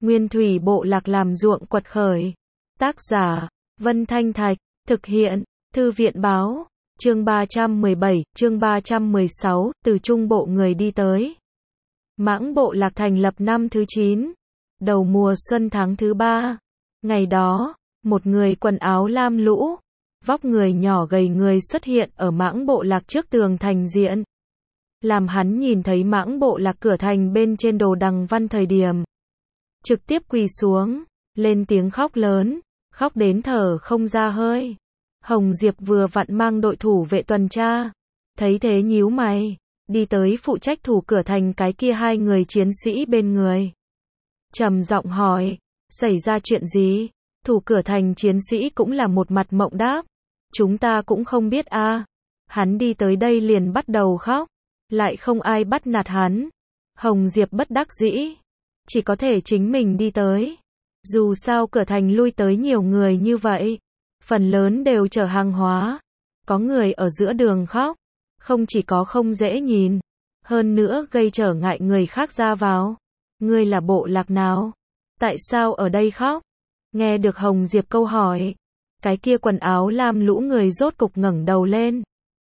Nguyên thủy bộ lạc làm ruộng quật khởi. Tác giả, Vân Thanh Thạch, thực hiện, Thư viện báo, chương 317, chương 316, từ trung bộ người đi tới. Mãng bộ lạc thành lập năm thứ 9, đầu mùa xuân tháng thứ 3. Ngày đó, một người quần áo lam lũ, vóc người nhỏ gầy người xuất hiện ở mãng bộ lạc trước tường thành diện. Làm hắn nhìn thấy mãng bộ lạc cửa thành bên trên đồ đằng văn thời điểm. Trực tiếp quỳ xuống, lên tiếng khóc lớn, khóc đến thở không ra hơi. Hồng Diệp vừa vặn mang đội thủ vệ tuần tra, thấy thế nhíu mày, đi tới phụ trách thủ cửa thành cái kia hai người chiến sĩ bên người. Trầm giọng hỏi, xảy ra chuyện gì? Thủ cửa thành chiến sĩ cũng là một mặt mộng đáp, chúng ta cũng không biết a. Hắn đi tới đây liền bắt đầu khóc, lại không ai bắt nạt hắn. Hồng Diệp bất đắc dĩ, chỉ có thể chính mình đi tới. Dù sao cửa thành lui tới nhiều người như vậy, phần lớn đều chở hàng hóa. Có người ở giữa đường khóc, không chỉ có không dễ nhìn, hơn nữa gây trở ngại người khác ra vào. Ngươi là bộ lạc nào? Tại sao ở đây khóc? Nghe được Hồng Diệp câu hỏi, cái kia quần áo lam lũ người rốt cục ngẩng đầu lên.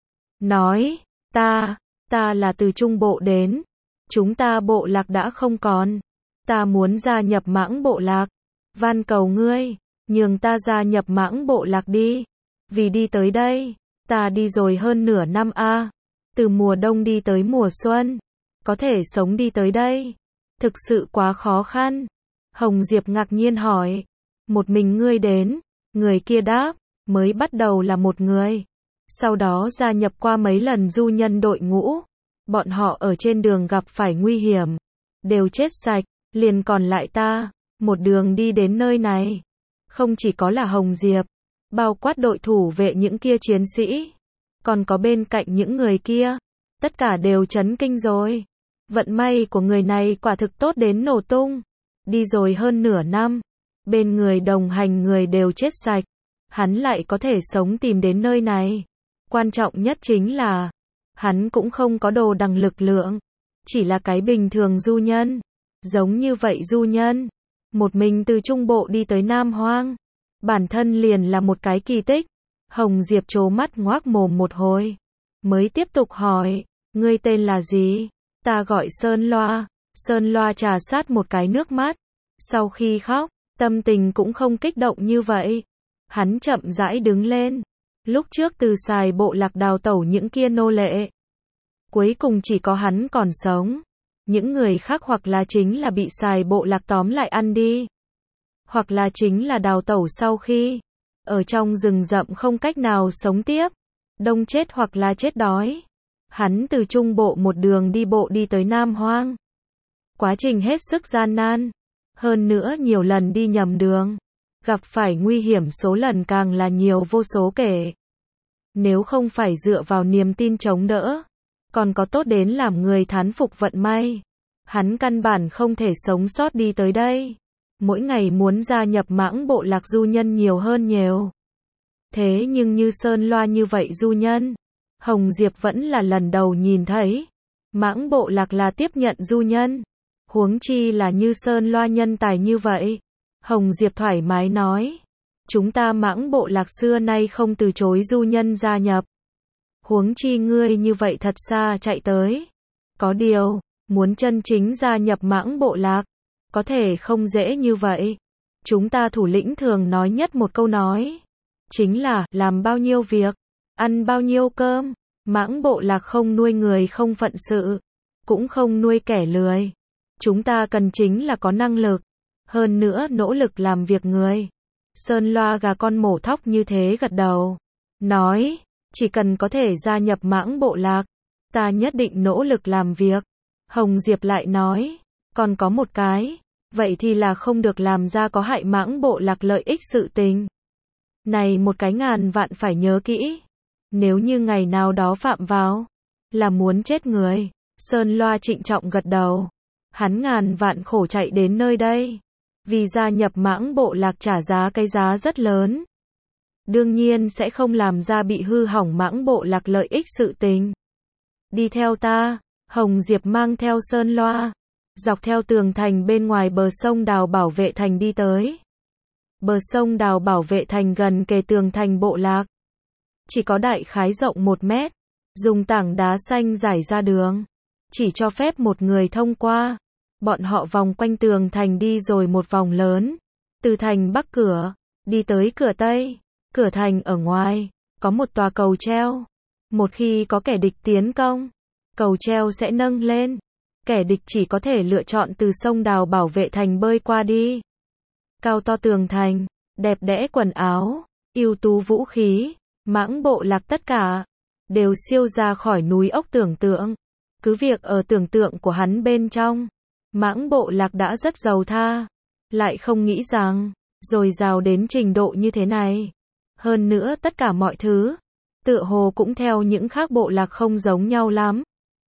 Nói, ta là từ trung bộ đến. Chúng ta bộ lạc đã không còn. Ta muốn gia nhập mãng bộ lạc. Van cầu ngươi, nhường ta gia nhập mãng bộ lạc đi. Vì đi tới đây, ta đi rồi hơn nửa năm a. Từ mùa đông đi tới mùa xuân. Có thể sống đi tới đây. Thực sự quá khó khăn. Hồng Diệp ngạc nhiên hỏi. Một mình ngươi đến? Người kia đáp, mới bắt đầu là một người. Sau đó gia nhập qua mấy lần du nhân đội ngũ. Bọn họ ở trên đường gặp phải nguy hiểm, đều chết sạch, liền còn lại ta, một đường đi đến nơi này. Không chỉ có là Hồng Diệp, bao quát đội thủ vệ những kia chiến sĩ, còn có bên cạnh những người kia, tất cả đều chấn kinh rồi. Vận may của người này quả thực tốt đến nổ tung. Đi rồi hơn nửa năm, bên người đồng hành người đều chết sạch, hắn lại có thể sống tìm đến nơi này. Quan trọng nhất chính là, hắn cũng không có đồ đằng lực lượng, chỉ là cái bình thường du nhân. Giống như vậy du nhân, một mình từ trung bộ đi tới Nam Hoang, bản thân liền là một cái kỳ tích. Hồng Diệp trố mắt ngoác mồm một hồi, mới tiếp tục hỏi, ngươi tên là gì? Ta gọi Sơn Loa. Sơn Loa trà sát một cái nước mắt, sau khi khóc, tâm tình cũng không kích động như vậy. Hắn chậm rãi đứng lên. Lúc trước từ xài bộ lạc đào tẩu những kia nô lệ, cuối cùng chỉ có hắn còn sống. Những người khác hoặc là chính là bị xài bộ lạc tóm lại ăn đi, hoặc là chính là đào tẩu sau khi ở trong rừng rậm không cách nào sống tiếp, đông chết hoặc là chết đói. Hắn từ trung bộ một đường đi bộ đi tới Nam Hoang. Quá trình hết sức gian nan, hơn nữa nhiều lần đi nhầm đường, gặp phải nguy hiểm số lần càng là nhiều vô số kể. Nếu không phải dựa vào niềm tin chống đỡ, còn có tốt đến làm người thán phục vận may, hắn căn bản không thể sống sót đi tới đây. Mỗi ngày muốn gia nhập mãng bộ lạc du nhân nhiều hơn nhiều. Thế nhưng như Sơn Loa như vậy du nhân, Hồng Diệp vẫn là lần đầu nhìn thấy. Mãng bộ lạc là tiếp nhận du nhân, huống chi là như Sơn Loa nhân tài như vậy. Hồng Diệp thoải mái nói, chúng ta mãng bộ lạc xưa nay không từ chối du nhân gia nhập. Huống chi ngươi như vậy thật xa chạy tới. Có điều, muốn chân chính gia nhập mãng bộ lạc, có thể không dễ như vậy. Chúng ta thủ lĩnh thường nói nhất một câu nói, chính là, làm bao nhiêu việc, ăn bao nhiêu cơm. Mãng bộ lạc không nuôi người không phận sự, cũng không nuôi kẻ lười. Chúng ta cần chính là có năng lực, hơn nữa nỗ lực làm việc người. Sơn Loa gà con mổ thóc như thế gật đầu, nói, chỉ cần có thể gia nhập mãng bộ lạc, ta nhất định nỗ lực làm việc. Hồng Diệp lại nói, còn có một cái, vậy thì là không được làm ra có hại mãng bộ lạc lợi ích sự tình. Này một cái ngàn vạn phải nhớ kỹ, nếu như ngày nào đó phạm vào, là muốn chết người. Sơn Loa trịnh trọng gật đầu, hắn ngàn vạn khổ chạy đến nơi đây, vì gia nhập mãng bộ lạc trả giá cái giá rất lớn. Đương nhiên sẽ không làm ra bị hư hỏng mãng bộ lạc lợi ích sự tình. Đi theo ta. Hồng Diệp mang theo Sơn Loa, dọc theo tường thành bên ngoài bờ sông đào bảo vệ thành đi tới. Bờ sông đào bảo vệ thành gần kề tường thành bộ lạc. Chỉ có đại khái rộng 1 mét, dùng tảng đá xanh rải ra đường, chỉ cho phép một người thông qua. Bọn họ vòng quanh tường thành đi rồi một vòng lớn, từ thành bắc cửa, đi tới cửa tây. Cửa thành ở ngoài, có một tòa cầu treo. Một khi có kẻ địch tiến công, cầu treo sẽ nâng lên. Kẻ địch chỉ có thể lựa chọn từ sông đào bảo vệ thành bơi qua đi. Cao to tường thành, đẹp đẽ quần áo, ưu tú vũ khí, mãng bộ lạc tất cả đều siêu ra khỏi núi ốc tưởng tượng. Cứ việc ở tưởng tượng của hắn bên trong, mãng bộ lạc đã rất giàu tha, lại không nghĩ rằng dồi dào đến trình độ như thế này. Hơn nữa tất cả mọi thứ, tựa hồ cũng theo những khác bộ lạc không giống nhau lắm.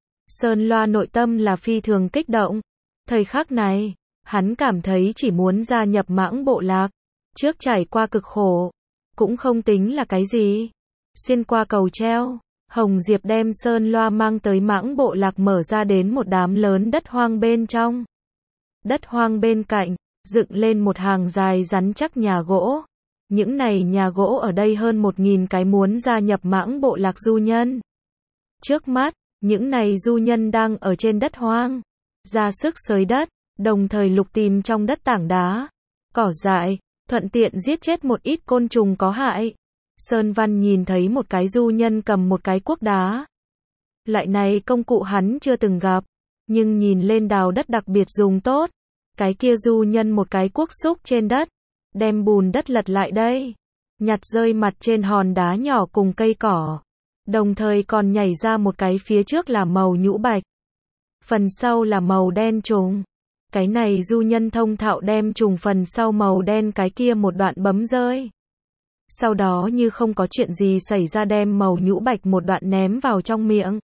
Sơn Loa nội tâm là phi thường kích động. Thời khắc này, hắn cảm thấy chỉ muốn gia nhập mãng bộ lạc. Trước trải qua cực khổ, cũng không tính là cái gì. Xuyên qua cầu treo, Hồng Diệp đem Sơn Loa mang tới mãng bộ lạc, mở ra đến một đám lớn đất hoang bên trong. Đất hoang bên cạnh, dựng lên một hàng dài rắn chắc nhà gỗ. Những này nhà gỗ ở đây hơn 1000 cái muốn gia nhập mãng bộ lạc du nhân. Trước mắt, những này du nhân đang ở trên đất hoang, ra sức xới đất, đồng thời lục tìm trong đất tảng đá, cỏ dại, thuận tiện giết chết một ít côn trùng có hại. Sơn Văn nhìn thấy một cái du nhân cầm một cái cuốc đá. Loại này công cụ hắn chưa từng gặp, nhưng nhìn lên đào đất đặc biệt dùng tốt. Cái kia du nhân một cái cuốc xúc trên đất, đem bùn đất lật lại đây, nhặt rơi mặt trên hòn đá nhỏ cùng cây cỏ. Đồng thời còn nhảy ra một cái phía trước là màu nhũ bạch, phần sau là màu đen trùng. Cái này du nhân thông thạo đem trùng phần sau màu đen cái kia một đoạn bấm rơi. Sau đó như không có chuyện gì xảy ra đem màu nhũ bạch một đoạn ném vào trong miệng.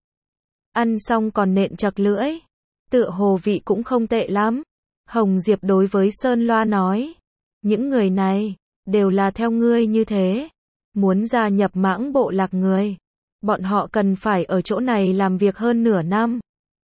Ăn xong còn nện chật lưỡi. Tựa hồ vị cũng không tệ lắm. Hồng Diệp đối với Sơn Loa nói. Những người này, đều là theo ngươi như thế. Muốn gia nhập mãng bộ lạc người. Bọn họ cần phải ở chỗ này làm việc hơn nửa năm.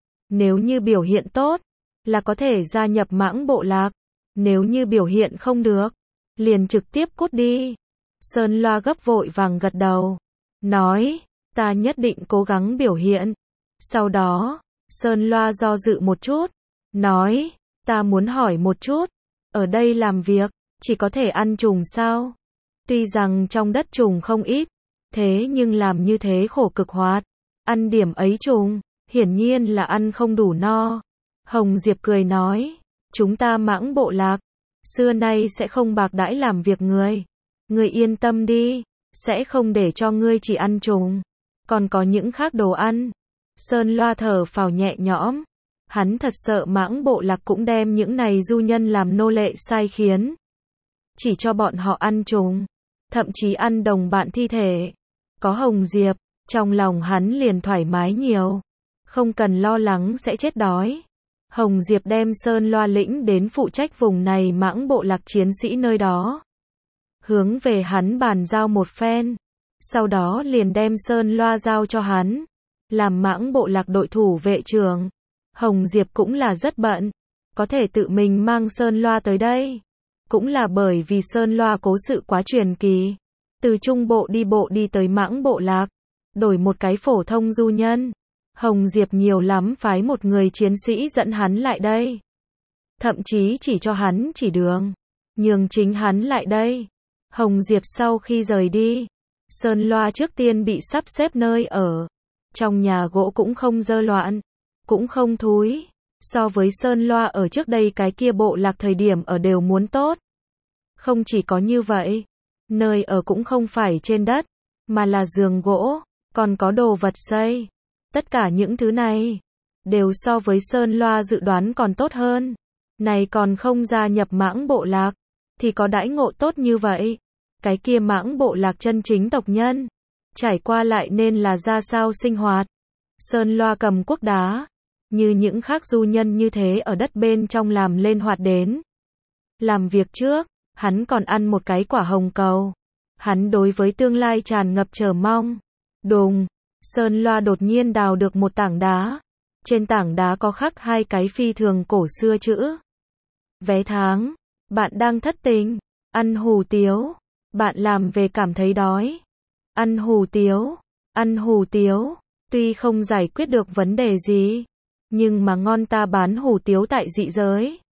Nếu như biểu hiện tốt, là có thể gia nhập mãng bộ lạc. Nếu như biểu hiện không được, liền trực tiếp cút đi. Sơn Loa gấp vội vàng gật đầu. Nói, ta nhất định cố gắng biểu hiện. Sau đó, Sơn Loa do dự một chút. Nói, ta muốn hỏi một chút. Ở đây làm việc, chỉ có thể ăn trùng sao? Tuy rằng trong đất trùng không ít, thế nhưng làm như thế khổ cực hoạt. Ăn điểm ấy trùng, hiển nhiên là ăn không đủ no. Hồng Diệp cười nói, chúng ta mãng bộ lạc, xưa nay sẽ không bạc đãi làm việc người. Ngươi yên tâm đi, sẽ không để cho ngươi chỉ ăn trùng. Còn có những khác đồ ăn. Sơn Loa thở phào nhẹ nhõm. Hắn thật sợ mãng bộ lạc cũng đem những này du nhân làm nô lệ sai khiến. Chỉ cho bọn họ ăn trùng. Thậm chí ăn đồng bạn thi thể. Có Hồng Diệp, trong lòng hắn liền thoải mái nhiều. Không cần lo lắng sẽ chết đói. Hồng Diệp đem Sơn Loa lĩnh đến phụ trách vùng này mãng bộ lạc chiến sĩ nơi đó. Hướng về hắn bàn giao một phen. Sau đó liền đem Sơn Loa giao cho hắn. Làm mãng bộ lạc đội thủ vệ trưởng. Hồng Diệp cũng là rất bận. Có thể tự mình mang Sơn Loa tới đây. Cũng là bởi vì Sơn Loa cố sự quá truyền kỳ. Từ trung bộ đi tới mãng bộ lạc. Đổi một cái phổ thông du nhân. Hồng Diệp nhiều lắm phái một người chiến sĩ dẫn hắn lại đây. Thậm chí chỉ cho hắn chỉ đường. Nhường chính hắn lại đây. Hồng Diệp sau khi rời đi. Sơn Loa trước tiên bị sắp xếp nơi ở. Trong nhà gỗ cũng không dơ loạn. Cũng không thúi. So với Sơn Loa ở trước đây cái kia bộ lạc thời điểm ở đều muốn tốt. Không chỉ có như vậy. Nơi ở cũng không phải trên đất. Mà là giường gỗ. Còn có đồ vật xây. Tất cả những thứ này. Đều so với Sơn Loa dự đoán còn tốt hơn. Này còn không gia nhập mãng bộ lạc. Thì có đãi ngộ tốt như vậy. Cái kia mãng bộ lạc chân chính tộc nhân. Trải qua lại nên là ra sao sinh hoạt. Sơn Loa cầm cuốc đá. Như những khác du nhân như thế ở đất bên trong làm lên hoạt đến. Làm việc trước, hắn còn ăn một cái quả hồng cầu. Hắn đối với tương lai tràn ngập chờ mong. Đùng, Sơn Loa đột nhiên đào được một tảng đá. Trên tảng đá có khắc hai cái phi thường cổ xưa chữ. Vé tháng. Bạn đang thất tình. Ăn hủ tiếu. Bạn làm về cảm thấy đói. Ăn hủ tiếu. Ăn hủ tiếu. Tuy không giải quyết được vấn đề gì, nhưng mà ngon ta bán hủ tiếu tại dị giới.